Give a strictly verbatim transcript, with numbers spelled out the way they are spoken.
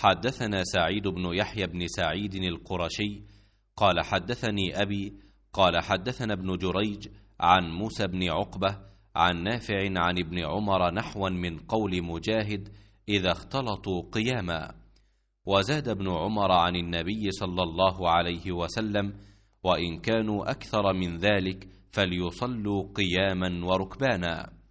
حدثنا سعيد بن يحيى بن سعيد القرشي قال حدثني أبي قال حدثنا ابن جريج عن موسى بن عقبة عن نافع عن ابن عمر نحوا من قول مجاهد إذا اختلطوا قياما. وزاد ابن عمر عن النبي صلى الله عليه وسلم: وإن كانوا أكثر من ذلك فليصلوا قياما وركبانا.